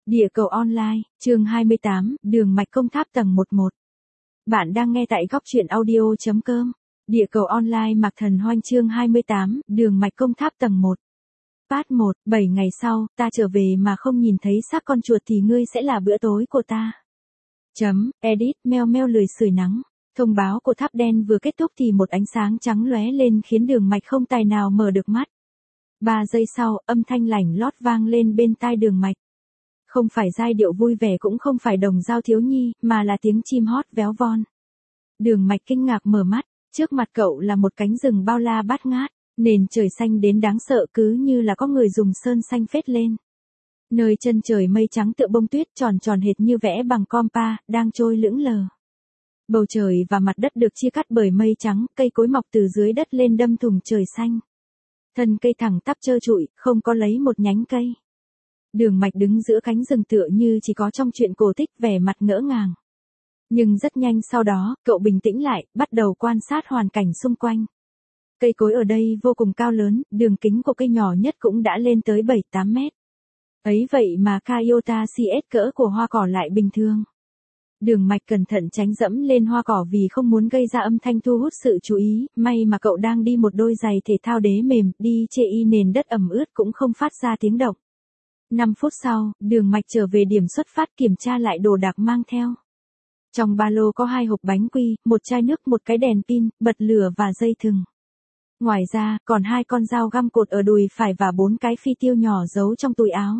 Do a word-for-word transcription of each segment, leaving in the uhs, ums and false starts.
Địa cầu online, chương hai mươi tám, đường mạch công tháp tầng mười một. Bạn đang nghe tại góc truyện audio chấm com. Địa cầu online Mạc Thần Hoanh chương hai mươi tám, đường mạch công tháp tầng một. Part một, bảy ngày sau, ta trở về mà không nhìn thấy xác con chuột thì ngươi sẽ là bữa tối của ta. Chấm, edit, meo meo lười sưởi nắng. Thông báo của tháp đen vừa kết thúc thì một ánh sáng trắng lóe lên khiến đường mạch không tài nào mở được mắt. Ba giây sau, âm thanh lảnh lót vang lên bên tai đường mạch. Không phải giai điệu vui vẻ cũng không phải đồng dao thiếu nhi, mà là tiếng chim hót véo von. Đường mạch kinh ngạc mở mắt, trước mặt cậu là một cánh rừng bao la bát ngát, nền trời xanh đến đáng sợ cứ như là có người dùng sơn xanh phết lên. Nơi chân trời mây trắng tựa bông tuyết tròn tròn hệt như vẽ bằng compa, đang trôi lững lờ. Bầu trời và mặt đất được chia cắt bởi mây trắng, cây cối mọc từ dưới đất lên đâm thủng trời xanh. Thân cây thẳng tắp trơ trụi, không có lấy một nhánh cây. Đường mạch đứng giữa cánh rừng tựa như chỉ có trong truyện cổ tích, vẻ mặt ngỡ ngàng. Nhưng rất nhanh sau đó, cậu bình tĩnh lại, bắt đầu quan sát hoàn cảnh xung quanh. Cây cối ở đây vô cùng cao lớn, đường kính của cây nhỏ nhất cũng đã lên tới bảy tám mét. Ấy vậy mà Kaiota xê ét cỡ của hoa cỏ lại bình thường. Đường mạch cẩn thận tránh dẫm lên hoa cỏ vì không muốn gây ra âm thanh thu hút sự chú ý, may mà cậu đang đi một đôi giày thể thao đế mềm, đi chê y nền đất ẩm ướt cũng không phát ra tiếng động. năm phút sau, đường mạch trở về điểm xuất phát kiểm tra lại đồ đạc mang theo. Trong ba lô có hai hộp bánh quy, một chai nước, một cái đèn pin, bật lửa và dây thừng. Ngoài ra, còn hai con dao găm cột ở đùi phải và bốn cái phi tiêu nhỏ giấu trong túi áo.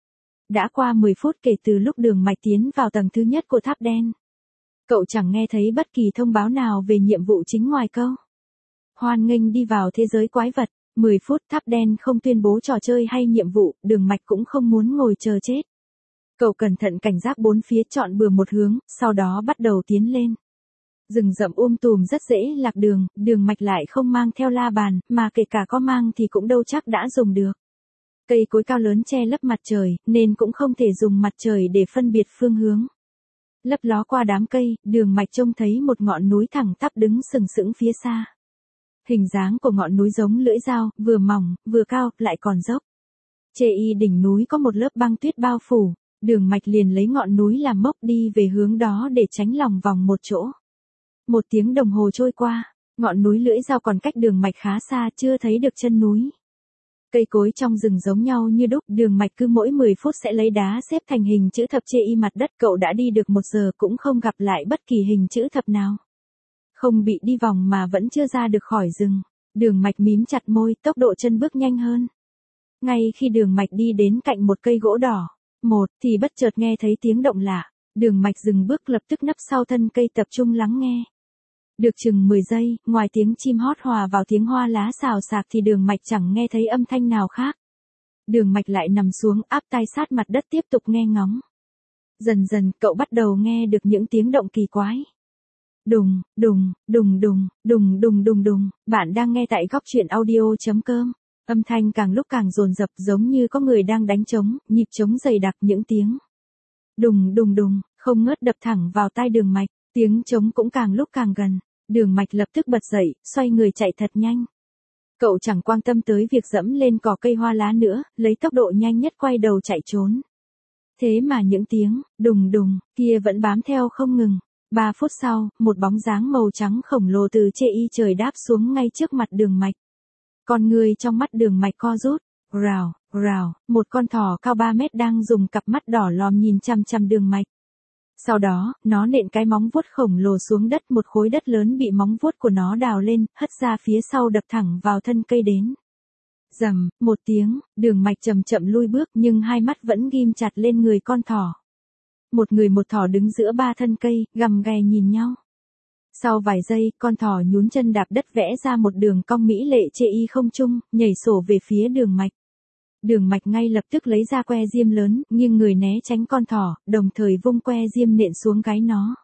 Đã qua mười phút kể từ lúc đường mạch tiến vào tầng thứ nhất của tháp đen. Cậu chẳng nghe thấy bất kỳ thông báo nào về nhiệm vụ chính ngoài câu hoan nghênh đi vào thế giới quái vật. mười phút tháp đen không tuyên bố trò chơi hay nhiệm vụ, đường mạch cũng không muốn ngồi chờ chết. Cậu cẩn thận cảnh giác bốn phía, chọn bừa một hướng, sau đó bắt đầu tiến lên. Rừng rậm um tùm rất dễ lạc đường, đường mạch lại không mang theo la bàn, mà kể cả có mang thì cũng đâu chắc đã dùng được. Cây cối cao lớn che lấp mặt trời, nên cũng không thể dùng mặt trời để phân biệt phương hướng. Lấp ló qua đám cây, đường mạch trông thấy một ngọn núi thẳng tắp đứng sừng sững phía xa. Hình dáng của ngọn núi giống lưỡi dao, vừa mỏng, vừa cao, lại còn dốc. Trên y đỉnh núi có một lớp băng tuyết bao phủ, đường mạch liền lấy ngọn núi làm mốc đi về hướng đó để tránh lòng vòng một chỗ. Một tiếng đồng hồ trôi qua, ngọn núi lưỡi dao còn cách đường mạch khá xa, chưa thấy được chân núi. Cây cối trong rừng giống nhau như đúc, đường mạch cứ mỗi mười phút sẽ lấy đá xếp thành hình chữ thập chê y mặt đất. Cậu đã đi được một giờ cũng không gặp lại bất kỳ hình chữ thập nào. Không bị đi vòng mà vẫn chưa ra được khỏi rừng. Đường mạch mím chặt môi, tốc độ chân bước nhanh hơn. Ngay khi đường mạch đi đến cạnh một cây gỗ đỏ, một, thì bất chợt nghe thấy tiếng động lạ. Đường mạch dừng bước, lập tức nấp sau thân cây tập trung lắng nghe. Được chừng mười giây, ngoài tiếng chim hót hòa vào tiếng hoa lá xào xạc thì đường mạch chẳng nghe thấy âm thanh nào khác. Đường mạch lại nằm xuống, áp tai sát mặt đất tiếp tục nghe ngóng. Dần dần, cậu bắt đầu nghe được những tiếng động kỳ quái. Đùng, đùng, đùng đùng, đùng đùng đùng đùng, bạn đang nghe tại góc truyện audio chấm com. Âm thanh càng lúc càng dồn dập, giống như có người đang đánh trống, nhịp trống dày đặc, những tiếng đùng đùng đùng, không ngớt đập thẳng vào tai đường mạch, tiếng trống cũng càng lúc càng gần. Đường mạch lập tức bật dậy, xoay người chạy thật nhanh. Cậu chẳng quan tâm tới việc dẫm lên cỏ cây hoa lá nữa, lấy tốc độ nhanh nhất quay đầu chạy trốn. Thế mà những tiếng đùng đùng kia vẫn bám theo không ngừng. Ba phút sau, một bóng dáng màu trắng khổng lồ từ chê y trời đáp xuống ngay trước mặt đường mạch. Con người trong mắt đường mạch co rút, rào, rào, một con thỏ cao ba mét đang dùng cặp mắt đỏ lòm nhìn chằm chằm đường mạch. Sau đó, nó nện cái móng vuốt khổng lồ xuống đất, một khối đất lớn bị móng vuốt của nó đào lên, hất ra phía sau đập thẳng vào thân cây đến. Rầm, một tiếng, đường mạch chậm chậm lui bước nhưng hai mắt vẫn ghim chặt lên người con thỏ. Một người một thỏ đứng giữa ba thân cây, gầm ghè nhìn nhau. Sau vài giây, con thỏ nhún chân đạp đất vẽ ra một đường cong mỹ lệ chê y không trung, nhảy sổ về phía đường mạch. Đường mạch ngay lập tức lấy ra que diêm lớn, nhưng người né tránh con thỏ, đồng thời vung que diêm nện xuống gáy nó.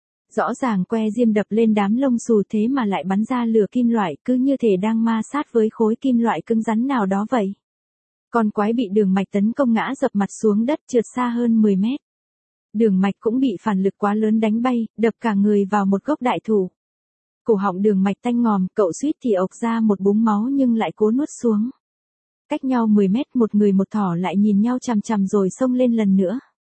Rõ ràng que diêm đập lên đám lông xù thế mà lại bắn ra lửa kim loại, cứ như thể đang ma sát với khối kim loại cứng rắn nào đó vậy. Con quái bị đường mạch tấn công ngã dập mặt xuống đất, trượt xa hơn mười mét. Đường mạch cũng bị phản lực quá lớn đánh bay, đập cả người vào một gốc đại thụ. Cổ họng đường mạch tanh ngòm, cậu suýt thì ộc ra một búng máu nhưng lại cố nuốt xuống. Cách nhau mười mét, một người một thỏ lại nhìn nhau chằm chằm rồi xông lên lần nữa.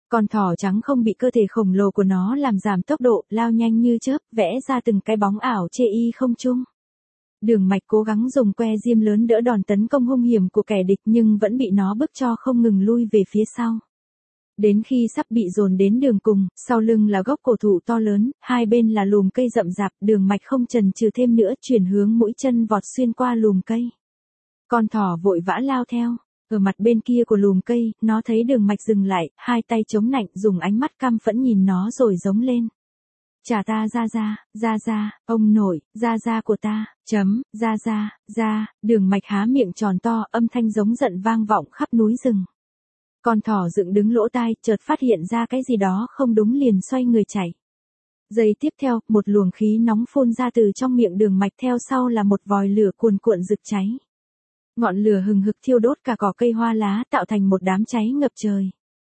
Con thỏ trắng không bị cơ thể khổng lồ của nó làm giảm tốc độ, lao nhanh như chớp, vẽ ra từng cái bóng ảo chê y không trung. Đường Mạch cố gắng dùng que diêm lớn đỡ đòn tấn công hung hiểm của kẻ địch nhưng vẫn bị nó bức cho không ngừng lui về phía sau. Đến khi sắp bị dồn đến đường cùng, sau lưng là gốc cổ thụ to lớn, hai bên là lùm cây rậm rạp, Đường Mạch không chần chừ thêm nữa, chuyển hướng mũi chân vọt xuyên qua lùm cây. Con thỏ vội vã lao theo. Ở mặt bên kia của lùm cây, nó thấy Đường Mạch dừng lại, hai tay chống nạnh, dùng ánh mắt căm phẫn nhìn nó rồi giống lên. Trả ta ra ra, ra ra, ông nội, ra ra của ta, chấm, ra ra, ra, Đường Mạch há miệng tròn to, âm thanh giống giận vang vọng khắp núi rừng. Con thỏ dựng đứng lỗ tai, chợt phát hiện ra cái gì đó không đúng liền xoay người chạy. Giây tiếp theo, một luồng khí nóng phun ra từ trong miệng Đường Mạch, theo sau là một vòi lửa cuồn cuộn rực cháy. Ngọn lửa hừng hực thiêu đốt cả cỏ cây hoa lá, tạo thành một đám cháy ngập trời.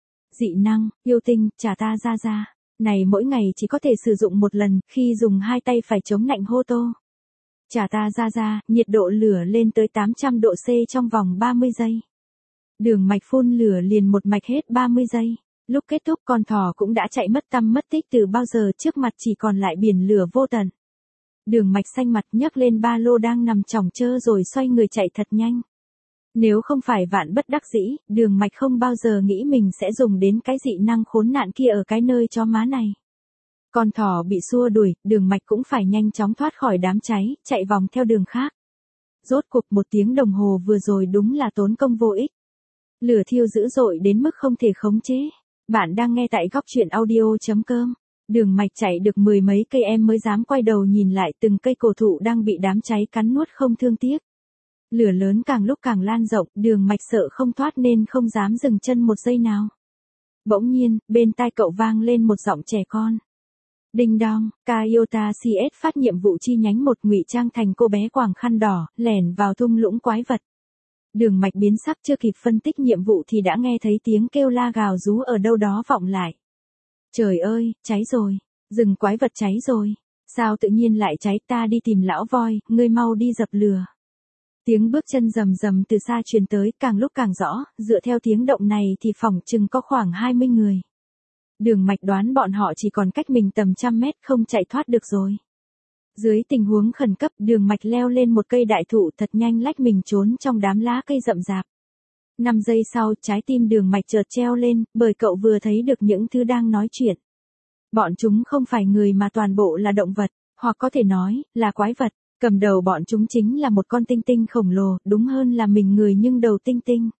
Dị năng, yêu tinh, trả ta ra ra. Này mỗi ngày chỉ có thể sử dụng một lần, khi dùng hai tay phải chống nạnh hô tô. Trả ta ra ra, nhiệt độ lửa lên tới tám trăm độ C trong vòng ba mươi giây. Đường Mạch phun lửa liền một mạch hết ba mươi giây. Lúc kết thúc con thỏ cũng đã chạy mất tăm mất tích từ bao giờ, trước mặt chỉ còn lại biển lửa vô tận. Đường Mạch xanh mặt nhấc lên ba lô đang nằm chỏng chơ rồi xoay người chạy thật nhanh. Nếu không phải vạn bất đắc dĩ, Đường Mạch không bao giờ nghĩ mình sẽ dùng đến cái dị năng khốn nạn kia ở cái nơi chó má này. Con thỏ bị xua đuổi, Đường Mạch cũng phải nhanh chóng thoát khỏi đám cháy, chạy vòng theo đường khác. Rốt cuộc một tiếng đồng hồ vừa rồi đúng là tốn công vô ích. Lửa thiêu dữ dội đến mức không thể khống chế. Bạn đang nghe tại góc truyện audio chấm com. Đường Mạch chạy được mười mấy cây em mới dám quay đầu nhìn lại, từng cây cổ thụ đang bị đám cháy cắn nuốt không thương tiếc. Lửa lớn càng lúc càng lan rộng, Đường Mạch sợ không thoát nên không dám dừng chân một giây nào. Bỗng nhiên, bên tai cậu vang lên một giọng trẻ con. Đinh đong, Kaiota xê ét phát nhiệm vụ chi nhánh một, ngụy trang thành cô bé quàng khăn đỏ, lẻn vào thung lũng quái vật. Đường Mạch biến sắc, chưa kịp phân tích nhiệm vụ thì đã nghe thấy tiếng kêu la gào rú ở đâu đó vọng lại. Trời ơi, cháy rồi, rừng quái vật cháy rồi. Sao tự nhiên lại cháy, ta đi tìm lão voi, ngươi mau đi dập lửa. Tiếng bước chân rầm rầm từ xa truyền tới, càng lúc càng rõ, dựa theo tiếng động này thì phỏng chừng có khoảng hai mươi người. Đường Mạch đoán bọn họ chỉ còn cách mình tầm trăm mét, không chạy thoát được rồi. Dưới tình huống khẩn cấp, Đường Mạch leo lên một cây đại thụ, thật nhanh lách mình trốn trong đám lá cây rậm rạp. Năm giây sau, trái tim Đường Mạch chợt treo lên, bởi cậu vừa thấy được những thứ đang nói chuyện. Bọn chúng không phải người mà toàn bộ là động vật, hoặc có thể nói, là quái vật. Cầm đầu bọn chúng chính là một con tinh tinh khổng lồ, đúng hơn là mình người nhưng đầu tinh tinh.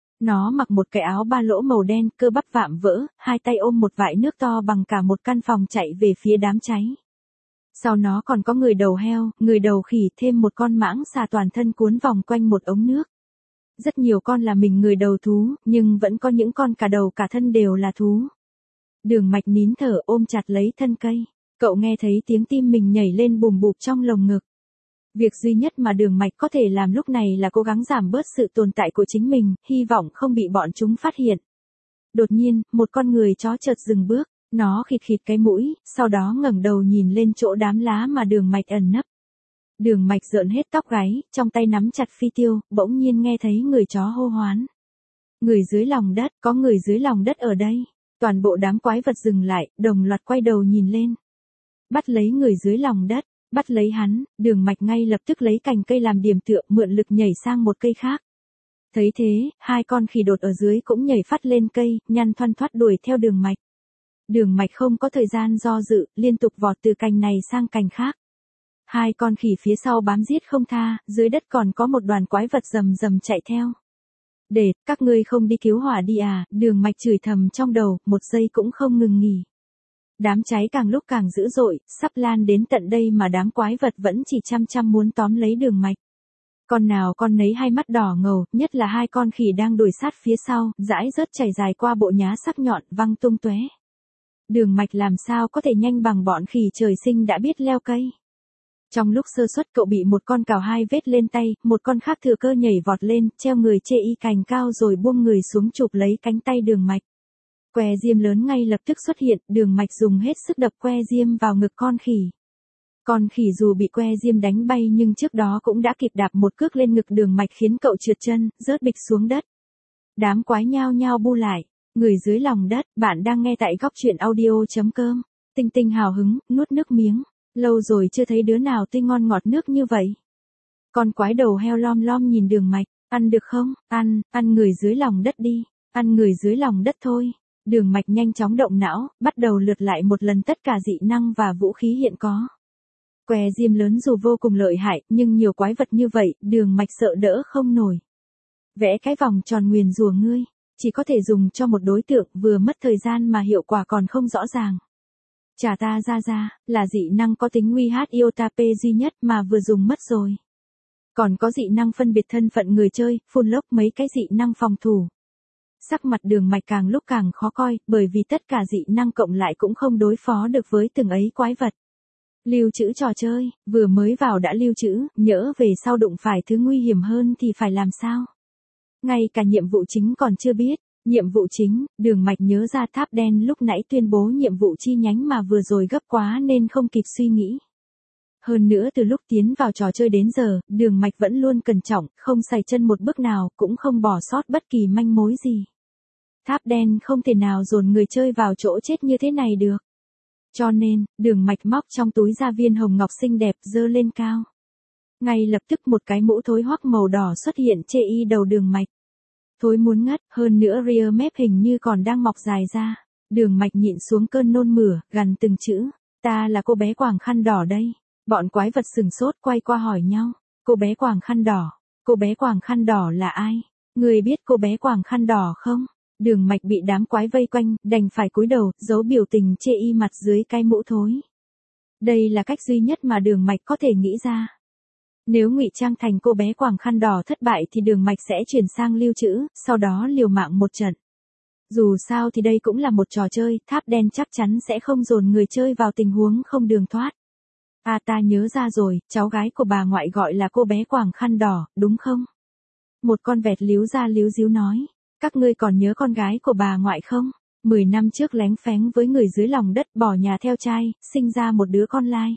Nó mặc một cái áo ba lỗ màu đen, cơ bắp vạm vỡ, hai tay ôm một vại nước to bằng cả một căn phòng chạy về phía đám cháy. Sau nó còn có người đầu heo, người đầu khỉ, thêm một con mãng xà toàn thân cuốn vòng quanh một ống nước. Rất nhiều con là mình người đầu thú, nhưng vẫn có những con cả đầu cả thân đều là thú. Đường Mạch nín thở ôm chặt lấy thân cây. Cậu nghe thấy tiếng tim mình nhảy lên bùm bụp trong lồng ngực. Việc duy nhất mà Đường Mạch có thể làm lúc này là cố gắng giảm bớt sự tồn tại của chính mình, hy vọng không bị bọn chúng phát hiện. Đột nhiên, một con người chó chợt dừng bước, nó khịt khịt cái mũi, sau đó ngẩng đầu nhìn lên chỗ đám lá mà Đường Mạch ẩn nấp. Đường Mạch rợn hết tóc gáy, trong tay nắm chặt phi tiêu, bỗng nhiên nghe thấy người chó hô hoán. Người dưới lòng đất, có người dưới lòng đất ở đây. Toàn bộ đám quái vật dừng lại, đồng loạt quay đầu nhìn lên. Bắt lấy người dưới lòng đất. Bắt lấy hắn, Đường Mạch ngay lập tức lấy cành cây làm điểm tựa, mượn lực nhảy sang một cây khác. Thấy thế, hai con khỉ đột ở dưới cũng nhảy phát lên cây, nhăn thoăn thoắt đuổi theo Đường Mạch. Đường Mạch không có thời gian do dự, liên tục vọt từ cành này sang cành khác. Hai con khỉ phía sau bám giết không tha, dưới đất còn có một đoàn quái vật rầm rầm chạy theo. Để, các ngươi không đi cứu hỏa đi à, Đường Mạch chửi thầm trong đầu, một giây cũng không ngừng nghỉ. Đám cháy càng lúc càng dữ dội, sắp lan đến tận đây mà đám quái vật vẫn chỉ chăm chăm muốn tóm lấy Đường Mạch. Con nào con nấy hai mắt đỏ ngầu, nhất là hai con khỉ đang đuổi sát phía sau, dãi rớt chảy dài qua bộ nhá sắc nhọn, văng tung tóe. Đường Mạch làm sao có thể nhanh bằng bọn khỉ trời sinh đã biết leo cây. Trong lúc sơ suất cậu bị một con cào hai vết lên tay, một con khác thừa cơ nhảy vọt lên, treo người chê y cành cao rồi buông người xuống chụp lấy cánh tay Đường Mạch. Que diêm lớn ngay lập tức xuất hiện, Đường Mạch dùng hết sức đập que diêm vào ngực con khỉ. Con khỉ dù bị que diêm đánh bay nhưng trước đó cũng đã kịp đạp một cước lên ngực Đường Mạch khiến cậu trượt chân, rớt bịch xuống đất. Đám quái nhao nhao bu lại. Người dưới lòng đất, bạn đang nghe tại góc chuyện audio.com. Tinh Tinh hào hứng, nuốt nước miếng. Lâu rồi chưa thấy đứa nào tươi ngon ngọt nước như vậy. Con quái đầu heo lom lom nhìn Đường Mạch, ăn được không? Ăn, ăn người dưới lòng đất đi, ăn người dưới lòng đất thôi. Đường Mạch nhanh chóng động não, bắt đầu lượt lại một lần tất cả dị năng và vũ khí hiện có. Què diêm lớn dù vô cùng lợi hại, nhưng nhiều quái vật như vậy, Đường Mạch sợ đỡ không nổi. Vẽ cái vòng tròn nguyền rủa ngươi, chỉ có thể dùng cho một đối tượng, vừa mất thời gian mà hiệu quả còn không rõ ràng. Trả ta ra ra, là dị năng có tính nguy hát iota P duy nhất mà vừa dùng mất rồi. Còn có dị năng phân biệt thân phận người chơi, phun lốc mấy cái dị năng phòng thủ. Sắc mặt Đường Mạch càng lúc càng khó coi, bởi vì tất cả dị năng cộng lại cũng không đối phó được với từng ấy quái vật. Lưu trữ trò chơi, vừa mới vào đã lưu trữ, nhỡ về sau đụng phải thứ nguy hiểm hơn thì phải làm sao? Ngay cả nhiệm vụ chính còn chưa biết. Nhiệm vụ chính, Đường Mạch nhớ ra tháp đen lúc nãy tuyên bố nhiệm vụ chi nhánh mà vừa rồi gấp quá nên không kịp suy nghĩ. Hơn nữa từ lúc tiến vào trò chơi đến giờ, Đường Mạch vẫn luôn cẩn trọng, không sẩy chân một bước nào, cũng không bỏ sót bất kỳ manh mối gì. Tháp đen không thể nào dồn người chơi vào chỗ chết như thế này được. Cho nên, Đường Mạch móc trong túi ra viên hồng ngọc xinh đẹp dơ lên cao. Ngay lập tức một cái mũ thối hoắc màu đỏ xuất hiện chê y đầu Đường Mạch. Thối muốn ngất, hơn nữa rear mép hình như còn đang mọc dài ra. Đường Mạch nhịn xuống cơn nôn mửa, gằn từng chữ. Ta là cô bé quàng khăn đỏ đây. Bọn quái vật sừng sốt quay qua hỏi nhau. Cô bé quàng khăn đỏ. Cô bé quàng khăn đỏ là ai? Người biết cô bé quàng khăn đỏ không? Đường Mạch bị đám quái vây quanh, đành phải cúi đầu, giấu biểu tình chê y mặt dưới cái mũ thối. Đây là cách duy nhất mà Đường Mạch có thể nghĩ ra. Nếu ngụy trang thành cô bé quàng khăn đỏ thất bại thì Đường Mạch sẽ chuyển sang lưu trữ, sau đó liều mạng một trận. Dù sao thì đây cũng là một trò chơi, tháp đen chắc chắn sẽ không dồn người chơi vào tình huống không đường thoát. À ta nhớ ra rồi, cháu gái của bà ngoại gọi là cô bé quàng khăn đỏ, đúng không? Một con vẹt líu ra líu díu nói. Các ngươi còn nhớ con gái của bà ngoại không? Mười năm trước lén phén với người dưới lòng đất bỏ nhà theo trai, sinh ra một đứa con lai.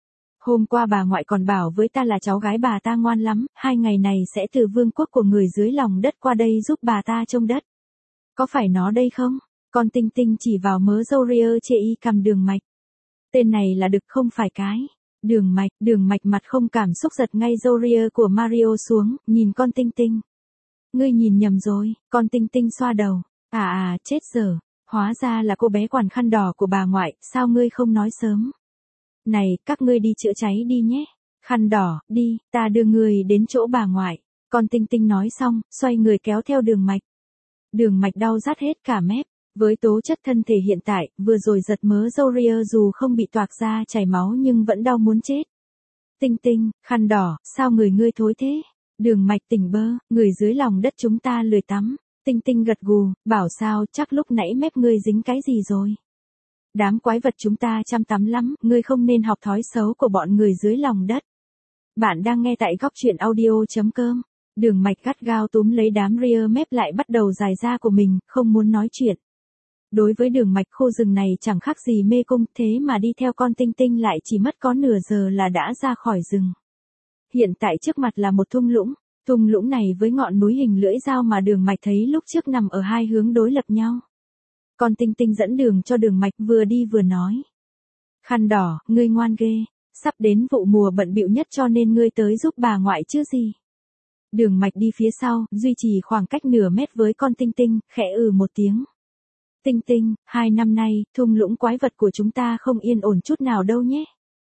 Hôm qua bà ngoại còn bảo với ta là cháu gái bà ta ngoan lắm, hai ngày này sẽ từ vương quốc của người dưới lòng đất qua đây giúp bà ta trông đất. Có phải nó đây không? Con Tinh Tinh chỉ vào mớ râu ria chê y cầm Đường Mạch. Tên này là Đực không phải cái. Đường Mạch, Đường Mạch mặt không cảm xúc giật ngay râu ria của Mario xuống, nhìn con Tinh Tinh. Ngươi nhìn nhầm rồi, con Tinh Tinh xoa đầu. À à, chết giờ, hóa ra là cô bé quàng khăn đỏ của bà ngoại, sao ngươi không nói sớm? Này, các ngươi đi chữa cháy đi nhé. Khăn đỏ, đi, ta đưa người đến chỗ bà ngoại. Con Tinh Tinh nói xong, xoay người kéo theo Đường Mạch. Đường Mạch đau rát hết cả mép. Với tố chất thân thể hiện tại, vừa rồi giật mớ râu ria dù không bị toạc ra chảy máu nhưng vẫn đau muốn chết. Tinh Tinh, khăn đỏ, sao người ngươi thối thế? Đường Mạch tỉnh bơ, người dưới lòng đất chúng ta lười tắm. Tinh Tinh gật gù, bảo sao chắc lúc nãy mép ngươi dính cái gì rồi. Đám quái vật chúng ta chăm tắm lắm, ngươi không nên học thói xấu của bọn người dưới lòng đất. Bạn đang nghe tại góc chuyện audio.com. Đường Mạch gắt gao túm lấy đám rear mép lại bắt đầu dài ra của mình, không muốn nói chuyện. Đối với Đường Mạch khu rừng này chẳng khác gì mê cung, thế mà đi theo con Tinh Tinh lại chỉ mất có nửa giờ là đã ra khỏi rừng. Hiện tại trước mặt là một thung lũng, thung lũng này với ngọn núi hình lưỡi dao mà Đường Mạch thấy lúc trước nằm ở hai hướng đối lập nhau. Con Tinh Tinh dẫn đường cho Đường Mạch vừa đi vừa nói. Khăn đỏ, ngươi ngoan ghê, sắp đến vụ mùa bận bịu nhất cho nên ngươi tới giúp bà ngoại chứ gì. Đường Mạch đi phía sau, duy trì khoảng cách nửa mét với con Tinh Tinh, khẽ ừ một tiếng. Tinh Tinh, hai năm nay, thung lũng quái vật của chúng ta không yên ổn chút nào đâu nhé.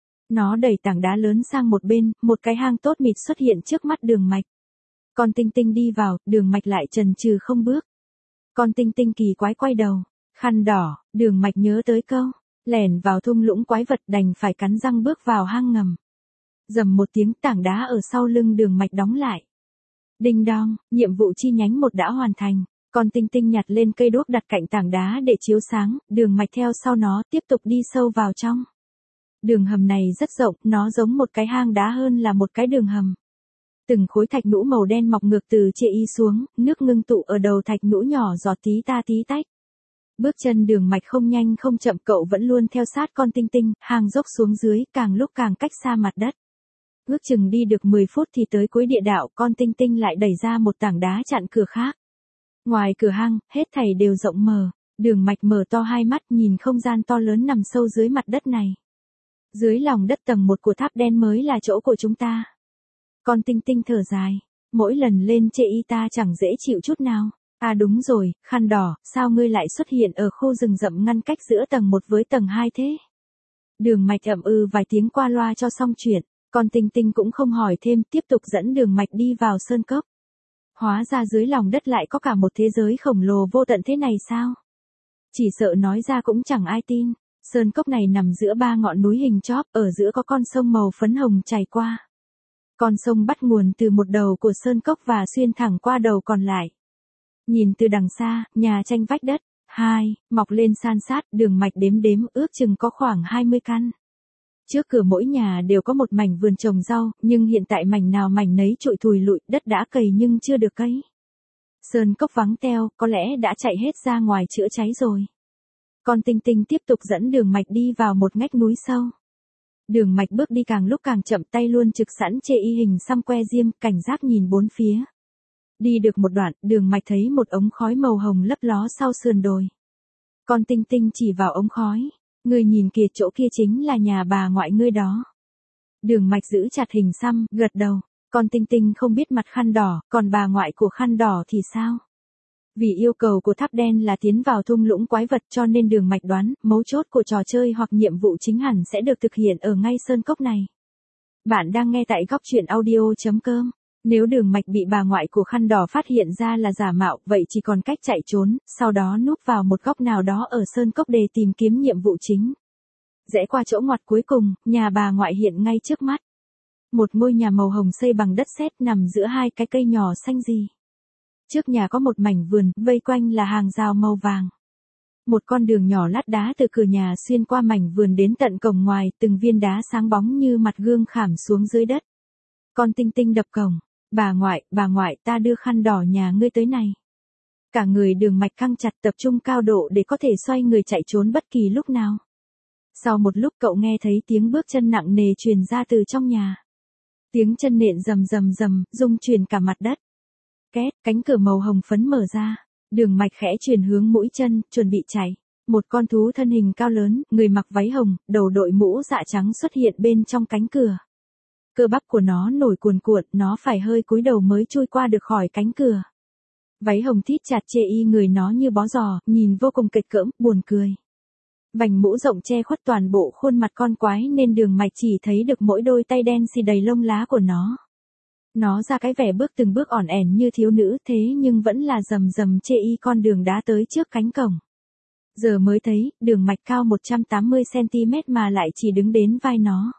Nó đẩy tảng đá lớn sang một bên, một cái hang tốt mịt xuất hiện trước mắt Đường Mạch. Con Tinh Tinh đi vào, Đường Mạch lại chần chừ không bước. Con Tinh Tinh kỳ quái quay đầu. Khăn đỏ, Đường Mạch nhớ tới câu. Lẻn vào thung lũng quái vật đành phải cắn răng bước vào hang ngầm. Dầm một tiếng tảng đá ở sau lưng Đường Mạch đóng lại. Đinh đong, nhiệm vụ chi nhánh một đã hoàn thành. Con Tinh Tinh nhặt lên cây đuốc đặt cạnh tảng đá để chiếu sáng, Đường Mạch theo sau nó tiếp tục đi sâu vào trong. Đường hầm này rất rộng, nó giống một cái hang đá hơn là một cái đường hầm. Từng khối thạch nhũ màu đen mọc ngược từ chê y xuống, nước ngưng tụ ở đầu thạch nhũ nhỏ giọt tí ta tí tách. Bước chân Đường Mạch không nhanh không chậm, cậu vẫn luôn theo sát con Tinh Tinh, hang dốc xuống dưới, càng lúc càng cách xa mặt đất. Ước chừng đi được mười phút thì tới cuối địa đạo, con Tinh Tinh lại đẩy ra một tảng đá chặn cửa khác. Ngoài cửa hang, hết thảy đều rộng mở, Đường Mạch mở to hai mắt nhìn không gian to lớn nằm sâu dưới mặt đất này. Dưới lòng đất tầng một của tháp đen mới là chỗ của chúng ta. Con Tinh Tinh thở dài, mỗi lần lên chê y ta chẳng dễ chịu chút nào. À đúng rồi, khăn đỏ, sao ngươi lại xuất hiện ở khu rừng rậm ngăn cách giữa tầng một với tầng hai thế? Đường Mạch ậm ừ vài tiếng qua loa cho xong chuyện, con Tinh Tinh cũng không hỏi thêm, tiếp tục dẫn Đường Mạch đi vào sơn cốc. Hóa ra dưới lòng đất lại có cả một thế giới khổng lồ vô tận thế này sao? Chỉ sợ nói ra cũng chẳng ai tin. Sơn cốc này nằm giữa ba ngọn núi hình chóp, ở giữa có con sông màu phấn hồng chảy qua. Con sông bắt nguồn từ một đầu của sơn cốc và xuyên thẳng qua đầu còn lại. Nhìn từ đằng xa, nhà tranh vách đất, hai, mọc lên san sát, Đường Mạch đếm đếm ước chừng có khoảng hai mươi căn. Trước cửa mỗi nhà đều có một mảnh vườn trồng rau, nhưng hiện tại mảnh nào mảnh nấy trụi thùi lụi, đất đã cày nhưng chưa được cấy. Sơn cốc vắng teo, có lẽ đã chạy hết ra ngoài chữa cháy rồi. Con Tinh Tinh tiếp tục dẫn Đường Mạch đi vào một ngách núi sâu. Đường Mạch bước đi càng lúc càng chậm, tay luôn trực sẵn chê y hình xăm que diêm, cảnh giác nhìn bốn phía. Đi được một đoạn, Đường Mạch thấy một ống khói màu hồng lấp ló sau sườn đồi. Con Tinh Tinh chỉ vào ống khói, ngươi nhìn kìa, chỗ kia chính là nhà bà ngoại ngươi đó. Đường Mạch giữ chặt hình xăm, gật đầu. Con Tinh Tinh không biết mặt khăn đỏ, còn bà ngoại của khăn đỏ thì sao? Vì yêu cầu của tháp đen là tiến vào thung lũng quái vật, cho nên Đường Mạch đoán, mấu chốt của trò chơi hoặc nhiệm vụ chính hẳn sẽ được thực hiện ở ngay sơn cốc này. Bạn đang nghe tại góc truyện audio chấm com. Nếu Đường Mạch bị bà ngoại của khăn đỏ phát hiện ra là giả mạo, vậy chỉ còn cách chạy trốn, sau đó núp vào một góc nào đó ở sơn cốc để tìm kiếm nhiệm vụ chính. Rẽ qua chỗ ngoặt cuối cùng, nhà bà ngoại hiện ngay trước mắt. Một ngôi nhà màu hồng xây bằng đất sét nằm giữa hai cái cây nhỏ xanh gì. Trước nhà có một mảnh vườn, vây quanh là hàng rào màu vàng. Một con đường nhỏ lát đá từ cửa nhà xuyên qua mảnh vườn đến tận cổng ngoài, từng viên đá sáng bóng như mặt gương khảm xuống dưới đất. Con Tinh Tinh đập cổng, bà ngoại, bà ngoại, ta đưa khăn đỏ nhà ngươi tới này. Cả người Đường Mạch căng chặt, tập trung cao độ để có thể xoay người chạy trốn bất kỳ lúc nào. Sau một lúc cậu nghe thấy tiếng bước chân nặng nề truyền ra từ trong nhà. Tiếng chân nện rầm rầm rầm, rung chuyển cả mặt đất. Két, cánh cửa màu hồng phấn mở ra, Đường Mạch khẽ chuyển hướng mũi chân, chuẩn bị chạy. Một con thú thân hình cao lớn, người mặc váy hồng, đầu đội mũ dạ trắng xuất hiện bên trong cánh cửa. Cơ bắp của nó nổi cuồn cuộn, nó phải hơi cúi đầu mới chui qua được khỏi cánh cửa. Váy hồng thít chặt chê y người nó như bó giò, nhìn vô cùng kịch cỡm, buồn cười. Vành mũ rộng che khuất toàn bộ khuôn mặt con quái nên Đường Mạch chỉ thấy được mỗi đôi tay đen xì đầy lông lá của nó. Nó ra cái vẻ bước từng bước ỏn ẻn như thiếu nữ, thế nhưng vẫn là rầm rầm chê y con đường đá tới trước cánh cổng. Giờ mới thấy, Đường Mạch cao một trăm tám mươi xăng ti mét mà lại chỉ đứng đến vai nó.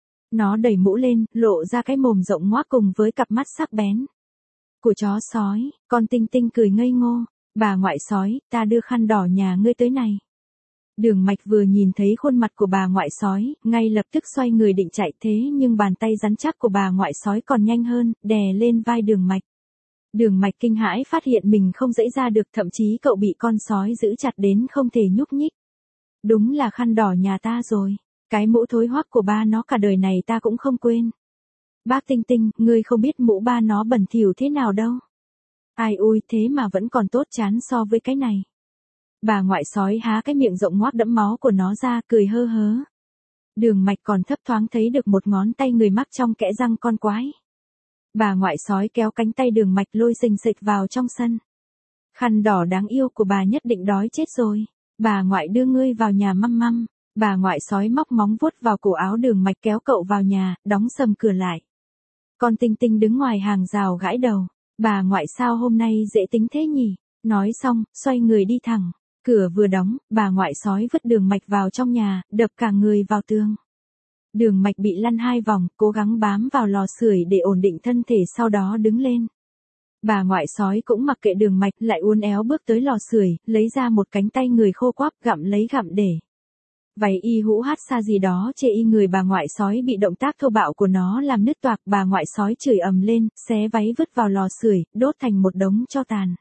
Nó đẩy mũ lên, lộ ra cái mồm rộng ngoác cùng với cặp mắt sắc bén. Của chó sói, con Tinh Tinh cười ngây ngô, bà ngoại sói, ta đưa khăn đỏ nhà ngươi tới này. Đường Mạch vừa nhìn thấy khuôn mặt của bà ngoại sói, ngay lập tức xoay người định chạy, thế nhưng bàn tay rắn chắc của bà ngoại sói còn nhanh hơn, đè lên vai Đường Mạch. Đường Mạch kinh hãi phát hiện mình không dãy ra được, thậm chí cậu bị con sói giữ chặt đến không thể nhúc nhích. Đúng là khăn đỏ nhà ta rồi, cái mũ thối hoắc của ba nó cả đời này ta cũng không quên. Bác Tinh Tinh, ngươi không biết mũ ba nó bẩn thỉu thế nào đâu. Ai ui, thế mà vẫn còn tốt chán so với cái này. Bà ngoại sói há cái miệng rộng ngoác đẫm máu của nó ra, cười hơ hớ. Đường Mạch còn thấp thoáng thấy được một ngón tay người mắc trong kẽ răng con quái. Bà ngoại sói kéo cánh tay Đường Mạch lôi xình xịch vào trong sân. Khăn đỏ đáng yêu của bà nhất định đói chết rồi. Bà ngoại đưa ngươi vào nhà măm măm. Bà ngoại sói móc móng vuốt vào cổ áo Đường Mạch kéo cậu vào nhà, đóng sầm cửa lại. Con Tinh Tinh đứng ngoài hàng rào gãi đầu. Bà ngoại sao hôm nay dễ tính thế nhỉ? Nói xong, xoay người đi thẳng. Cửa vừa đóng, bà ngoại sói vứt Đường Mạch vào trong nhà, đập cả người vào tường. Đường Mạch bị lăn hai vòng, cố gắng bám vào lò sưởi để ổn định thân thể, sau đó đứng lên. Bà ngoại sói cũng mặc kệ Đường Mạch, lại uốn éo bước tới lò sưởi, lấy ra một cánh tay người khô quắp, gặm lấy gặm để. Váy y hũ hát xa gì đó chê y người bà ngoại sói bị động tác thô bạo của nó làm nứt toạc, bà ngoại sói chửi ầm lên, xé váy vứt vào lò sưởi, đốt thành một đống tro tàn.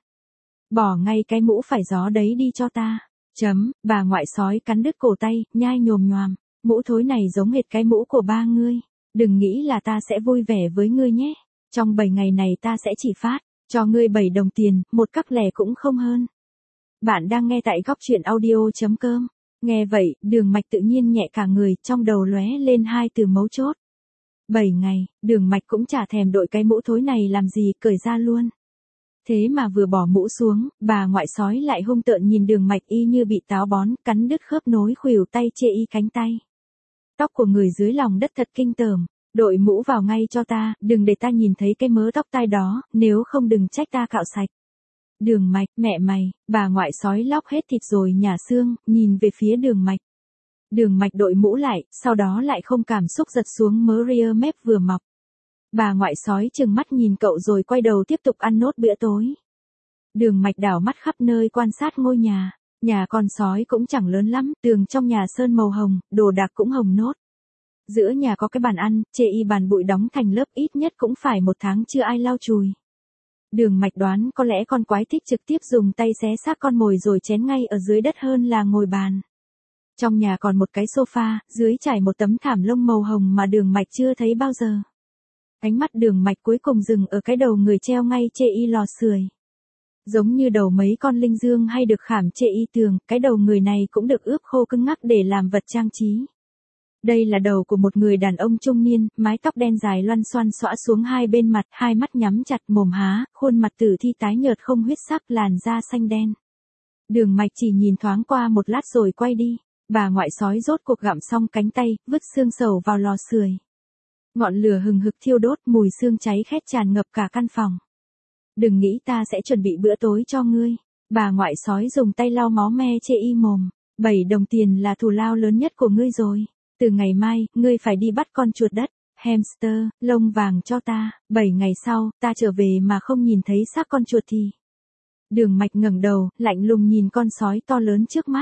Bỏ ngay cái mũ phải gió đấy đi cho ta. Chấm, bà ngoại sói cắn đứt cổ tay, nhai nhồm nhoàm. Mũ thối này giống hệt cái mũ của ba ngươi. Đừng nghĩ là ta sẽ vui vẻ với ngươi nhé. Trong bảy ngày này ta sẽ chỉ phát Cho ngươi bảy đồng tiền, một cắc lẻ cũng không hơn. Bạn đang nghe tại góc truyện audio.com. Nghe vậy, Đường Mạch tự nhiên nhẹ cả người, trong đầu lóe lên hai từ mấu chốt. bảy ngày, Đường Mạch cũng chả thèm đội cái mũ thối này làm gì, cởi ra luôn. Thế mà vừa bỏ mũ xuống, bà ngoại sói lại hung tợn nhìn Đường Mạch y như bị táo bón, cắn đứt khớp nối khuỷu tay chê y cánh tay. Tóc của người dưới lòng đất thật kinh tởm, đội mũ vào ngay cho ta, đừng để ta nhìn thấy cái mớ tóc tai đó, nếu không đừng trách ta cạo sạch. Đường Mạch, mẹ mày, bà ngoại sói lóc hết thịt rồi nhả xương, nhìn về phía Đường Mạch. Đường Mạch đội mũ lại, sau đó lại không cảm xúc giật xuống mớ ria mép vừa mọc. Bà ngoại sói trừng mắt nhìn cậu rồi quay đầu tiếp tục ăn nốt bữa tối. Đường Mạch đảo mắt khắp nơi quan sát ngôi nhà. Nhà con sói cũng chẳng lớn lắm, tường trong nhà sơn màu hồng, đồ đạc cũng hồng nốt. Giữa nhà có cái bàn ăn, chê y bàn bụi đóng thành lớp ít nhất cũng phải một tháng chưa ai lau chùi. Đường Mạch đoán có lẽ con quái thích trực tiếp dùng tay xé xác con mồi rồi chén ngay ở dưới đất hơn là ngồi bàn. Trong nhà còn một cái sofa, dưới trải một tấm thảm lông màu hồng mà Đường Mạch chưa thấy bao giờ. Ánh mắt Đường Mạch cuối cùng dừng ở cái đầu người treo ngay chê y lò sưởi. Giống như đầu mấy con linh dương hay được khảm chê y tường, cái đầu người này cũng được ướp khô cứng ngắc để làm vật trang trí. Đây là đầu của một người đàn ông trung niên, mái tóc đen dài loăn xoăn xõa xuống hai bên mặt, hai mắt nhắm chặt, mồm há, khuôn mặt tử thi tái nhợt không huyết sắc, làn da xanh đen. Đường Mạch chỉ nhìn thoáng qua một lát rồi quay đi. Bà ngoại sói rốt cuộc gặm xong cánh tay, vứt xương sầu vào lò sưởi. Ngọn lửa hừng hực thiêu đốt, mùi xương cháy khét tràn ngập cả căn phòng. Đừng nghĩ ta sẽ chuẩn bị bữa tối cho ngươi. Bà ngoại sói dùng tay lau máu me chê y mồm. Bảy đồng tiền là thù lao lớn nhất của ngươi rồi. Từ ngày mai, ngươi phải đi bắt con chuột đất, hamster, lông vàng cho ta. Bảy ngày sau, ta trở về mà không nhìn thấy xác con chuột thì. Đường Mạch ngẩng đầu, lạnh lùng nhìn con sói to lớn trước mắt.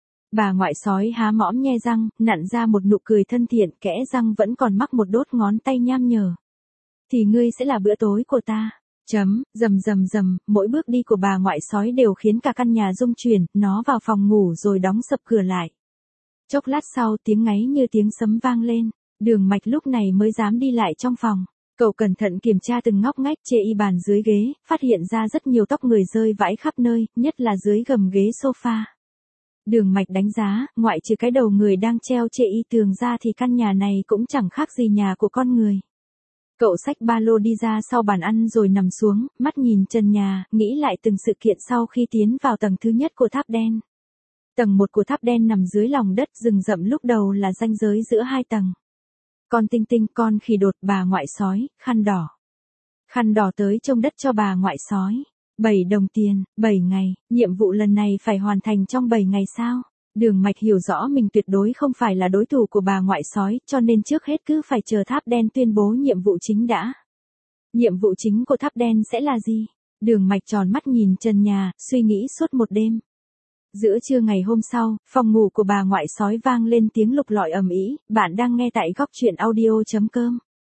Bà ngoại sói há mõm nhe răng, nặn ra một nụ cười thân thiện, kẽ răng vẫn còn mắc một đốt ngón tay nham nhở. Thì ngươi sẽ là bữa tối của ta. Chấm, rầm rầm rầm, mỗi bước đi của bà ngoại sói đều khiến cả căn nhà rung chuyển, nó vào phòng ngủ rồi đóng sập cửa lại. Chốc lát sau tiếng ngáy như tiếng sấm vang lên, Đường Mạch lúc này mới dám đi lại trong phòng. Cậu cẩn thận kiểm tra từng ngóc ngách chê y bàn dưới ghế, phát hiện ra rất nhiều tóc người rơi vãi khắp nơi, nhất là dưới gầm ghế sofa. Đường Mạch đánh giá, ngoại trừ cái đầu người đang treo chê y tường ra thì căn nhà này cũng chẳng khác gì nhà của con người. Cậu xách ba lô đi ra sau bàn ăn rồi nằm xuống, mắt nhìn trần nhà, nghĩ lại từng sự kiện sau khi tiến vào tầng thứ nhất của tháp đen. Tầng một của tháp đen nằm dưới lòng đất, rừng rậm lúc đầu là ranh giới giữa hai tầng. Con tinh tinh, con khỉ đột, bà ngoại sói, khăn đỏ. Khăn đỏ tới trông đất cho bà ngoại sói. bảy đồng tiền, bảy ngày, nhiệm vụ lần này phải hoàn thành trong bảy ngày sao? Đường Mạch hiểu rõ mình tuyệt đối không phải là đối thủ của bà ngoại sói, cho nên trước hết cứ phải chờ tháp đen tuyên bố nhiệm vụ chính đã. Nhiệm vụ chính của tháp đen sẽ là gì? Đường Mạch tròn mắt nhìn trần nhà, suy nghĩ suốt một đêm. Giữa trưa ngày hôm sau, phòng ngủ của bà ngoại sói vang lên tiếng lục lọi ầm ĩ. Bạn đang nghe tại góc truyện audio.com.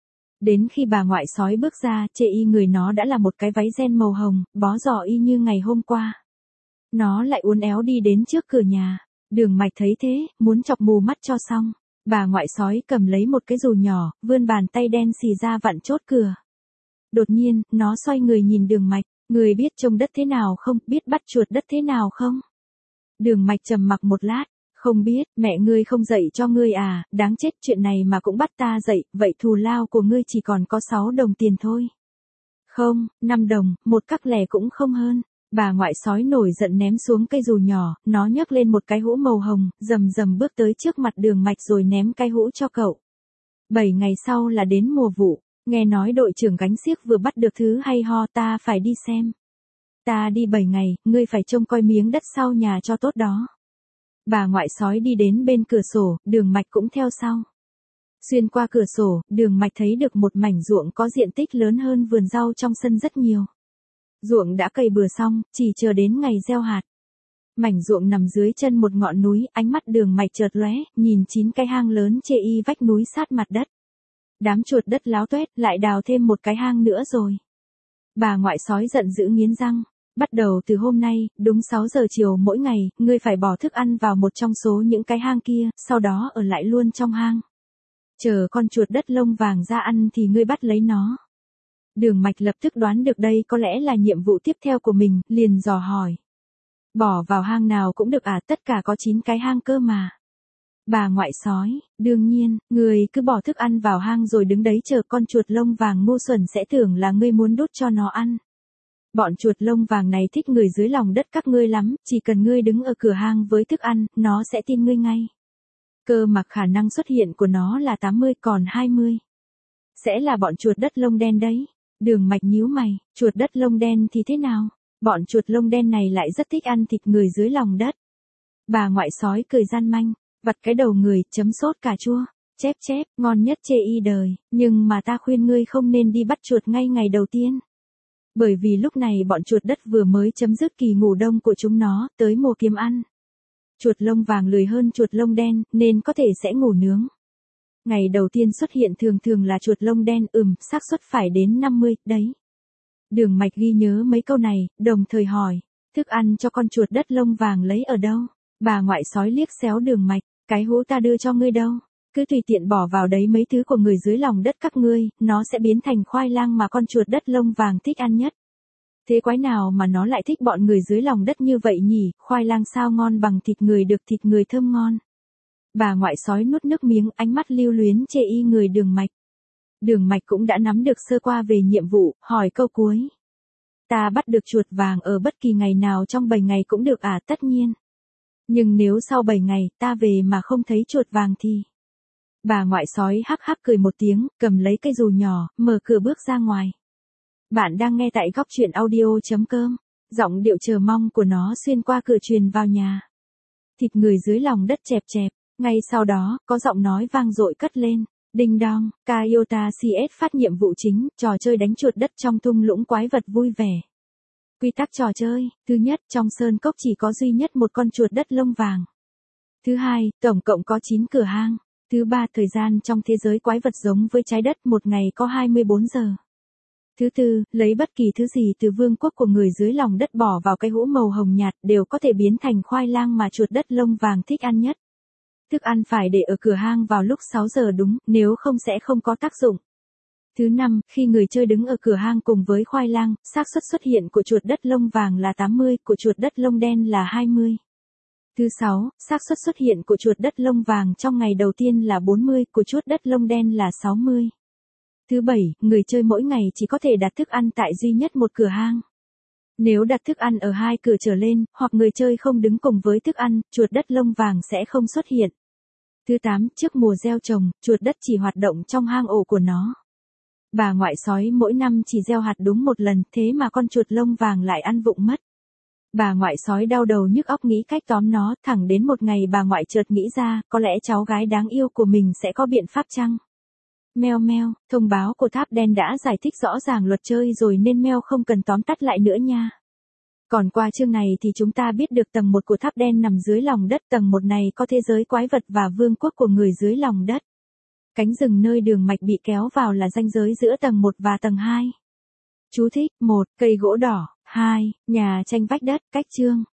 Đến khi bà ngoại sói bước ra, chê y người nó đã là một cái váy ren màu hồng, bó giò y như ngày hôm qua. Nó lại uốn éo đi đến trước cửa nhà. Đường Mạch thấy thế, muốn chọc mù mắt cho xong. Bà ngoại sói cầm lấy một cái dù nhỏ, vươn bàn tay đen xì ra vặn chốt cửa. Đột nhiên, nó xoay người nhìn Đường Mạch. Người biết trồng đất thế nào không, biết bắt chuột đất thế nào không? Đường Mạch trầm mặc một lát. Không biết, mẹ ngươi không dạy cho ngươi à, đáng chết, chuyện này mà cũng bắt ta dạy, vậy thù lao của ngươi chỉ còn có sáu đồng tiền thôi. Không, năm đồng, một cắc lẻ cũng không hơn. Bà ngoại sói nổi giận ném xuống cây dù nhỏ, nó nhấc lên một cái hũ màu hồng, rầm rầm bước tới trước mặt Đường Mạch rồi ném cái hũ cho cậu. Bảy ngày sau là đến mùa vụ, nghe nói đội trưởng gánh xiếc vừa bắt được thứ hay ho, ta phải đi xem. Ta đi bảy ngày, ngươi phải trông coi miếng đất sau nhà cho tốt đó. Bà ngoại sói đi đến bên cửa sổ, Đường Mạch cũng theo sau. Xuyên qua cửa sổ, Đường Mạch thấy được một mảnh ruộng có diện tích lớn hơn vườn rau trong sân rất nhiều. Ruộng đã cày bừa xong, chỉ chờ đến ngày gieo hạt. Mảnh ruộng nằm dưới chân một ngọn núi, ánh mắt Đường Mạch chợt lóe, nhìn chín cái hang lớn chê y vách núi sát mặt đất. Đám chuột đất láo tuét, lại đào thêm một cái hang nữa rồi. Bà ngoại sói giận dữ nghiến răng. Bắt đầu từ hôm nay, đúng sáu giờ chiều mỗi ngày, ngươi phải bỏ thức ăn vào một trong số những cái hang kia, sau đó ở lại luôn trong hang. Chờ con chuột đất lông vàng ra ăn thì ngươi bắt lấy nó. Đường Mạch lập tức đoán được đây có lẽ là nhiệm vụ tiếp theo của mình, liền dò hỏi. Bỏ vào hang nào cũng được à, tất cả có chín cái hang cơ mà. Bà ngoại sói, đương nhiên, người cứ bỏ thức ăn vào hang rồi đứng đấy chờ, con chuột lông vàng ngu xuẩn sẽ tưởng là ngươi muốn đút cho nó ăn. Bọn chuột lông vàng này thích người dưới lòng đất các ngươi lắm, chỉ cần ngươi đứng ở cửa hang với thức ăn, nó sẽ tin ngươi ngay. Cơ mà khả năng xuất hiện của nó là tám mươi, còn hai mươi. Sẽ là bọn chuột đất lông đen đấy. Đường Mạch nhíu mày, chuột đất lông đen thì thế nào? Bọn chuột lông đen này lại rất thích ăn thịt người dưới lòng đất. Bà ngoại sói cười gian manh, vặt cái đầu người, chấm sốt cà chua, chép chép, ngon nhất chê y đời, nhưng mà ta khuyên ngươi không nên đi bắt chuột ngay ngày đầu tiên. Bởi vì lúc này bọn chuột đất vừa mới chấm dứt kỳ ngủ đông của chúng nó, tới mùa kiếm ăn. Chuột lông vàng lười hơn chuột lông đen, nên có thể sẽ ngủ nướng. Ngày đầu tiên xuất hiện thường thường là chuột lông đen, ừm, xác suất phải đến năm mươi, đấy. Đường Mạch ghi nhớ mấy câu này, đồng thời hỏi, thức ăn cho con chuột đất lông vàng lấy ở đâu? Bà ngoại sói liếc xéo Đường Mạch, cái hũ ta đưa cho ngươi đâu? Cứ tùy tiện bỏ vào đấy mấy thứ của người dưới lòng đất các ngươi, nó sẽ biến thành khoai lang mà con chuột đất lông vàng thích ăn nhất. Thế quái nào mà nó lại thích bọn người dưới lòng đất như vậy nhỉ, khoai lang sao ngon bằng thịt người được, thịt người thơm ngon. Bà ngoại sói nuốt nước miếng, ánh mắt lưu luyến chê y người Đường Mạch. Đường Mạch cũng đã nắm được sơ qua về nhiệm vụ, hỏi câu cuối. Ta bắt được chuột vàng ở bất kỳ ngày nào trong bảy ngày cũng được à? Tất nhiên. Nhưng nếu sau bảy ngày ta về mà không thấy chuột vàng thì... Bà ngoại sói hắc hắc cười một tiếng, cầm lấy cây dù nhỏ, mở cửa bước ra ngoài. Bạn đang nghe tại góc truyện audio chấm com. Giọng điệu chờ mong của nó xuyên qua cửa truyền vào nhà. Thịt người dưới lòng đất chẹp chẹp. Ngay sau đó, có giọng nói vang dội cất lên. Đinh đong, Kaiota xê ét phát nhiệm vụ chính, trò chơi đánh chuột đất trong thung lũng quái vật vui vẻ. Quy tắc trò chơi, thứ nhất, trong sơn cốc chỉ có duy nhất một con chuột đất lông vàng. Thứ hai, tổng cộng có chín cửa hang. Thứ ba, thời gian trong thế giới quái vật giống với trái đất, một ngày có hai mươi bốn giờ. Thứ tư, lấy bất kỳ thứ gì từ vương quốc của người dưới lòng đất bỏ vào cái hũ màu hồng nhạt đều có thể biến thành khoai lang mà chuột đất lông vàng thích ăn nhất. Thức ăn phải để ở cửa hang vào lúc sáu giờ đúng, nếu không sẽ không có tác dụng. Thứ năm, khi người chơi đứng ở cửa hang cùng với khoai lang, xác suất xuất hiện của chuột đất lông vàng là tám mươi, của chuột đất lông đen là hai mươi. Thứ sáu, xác suất xuất hiện của chuột đất lông vàng trong ngày đầu tiên là bốn mươi, của chuột đất lông đen là sáu mươi. Thứ bảy, người chơi mỗi ngày chỉ có thể đặt thức ăn tại duy nhất một cửa hang. Nếu đặt thức ăn ở hai cửa trở lên, hoặc người chơi không đứng cùng với thức ăn, chuột đất lông vàng sẽ không xuất hiện. Thứ tám, trước mùa gieo trồng, chuột đất chỉ hoạt động trong hang ổ của nó. Bà ngoại sói mỗi năm chỉ gieo hạt đúng một lần, thế mà con chuột lông vàng lại ăn vụng mất. Bà ngoại sói đau đầu nhức óc nghĩ cách tóm nó, thẳng đến một ngày bà ngoại chợt nghĩ ra, có lẽ cháu gái đáng yêu của mình sẽ có biện pháp chăng? Meo meo, thông báo của tháp đen đã giải thích rõ ràng luật chơi rồi nên meo không cần tóm tắt lại nữa nha. Còn qua chương này thì chúng ta biết được tầng một của tháp đen nằm dưới lòng đất, tầng một này có thế giới quái vật và vương quốc của người dưới lòng đất. Cánh rừng nơi Đường Mạch bị kéo vào là ranh giới giữa tầng một và tầng hai. Chú thích, một, cây gỗ đỏ, hai, nhà tranh vách đất, cách chương.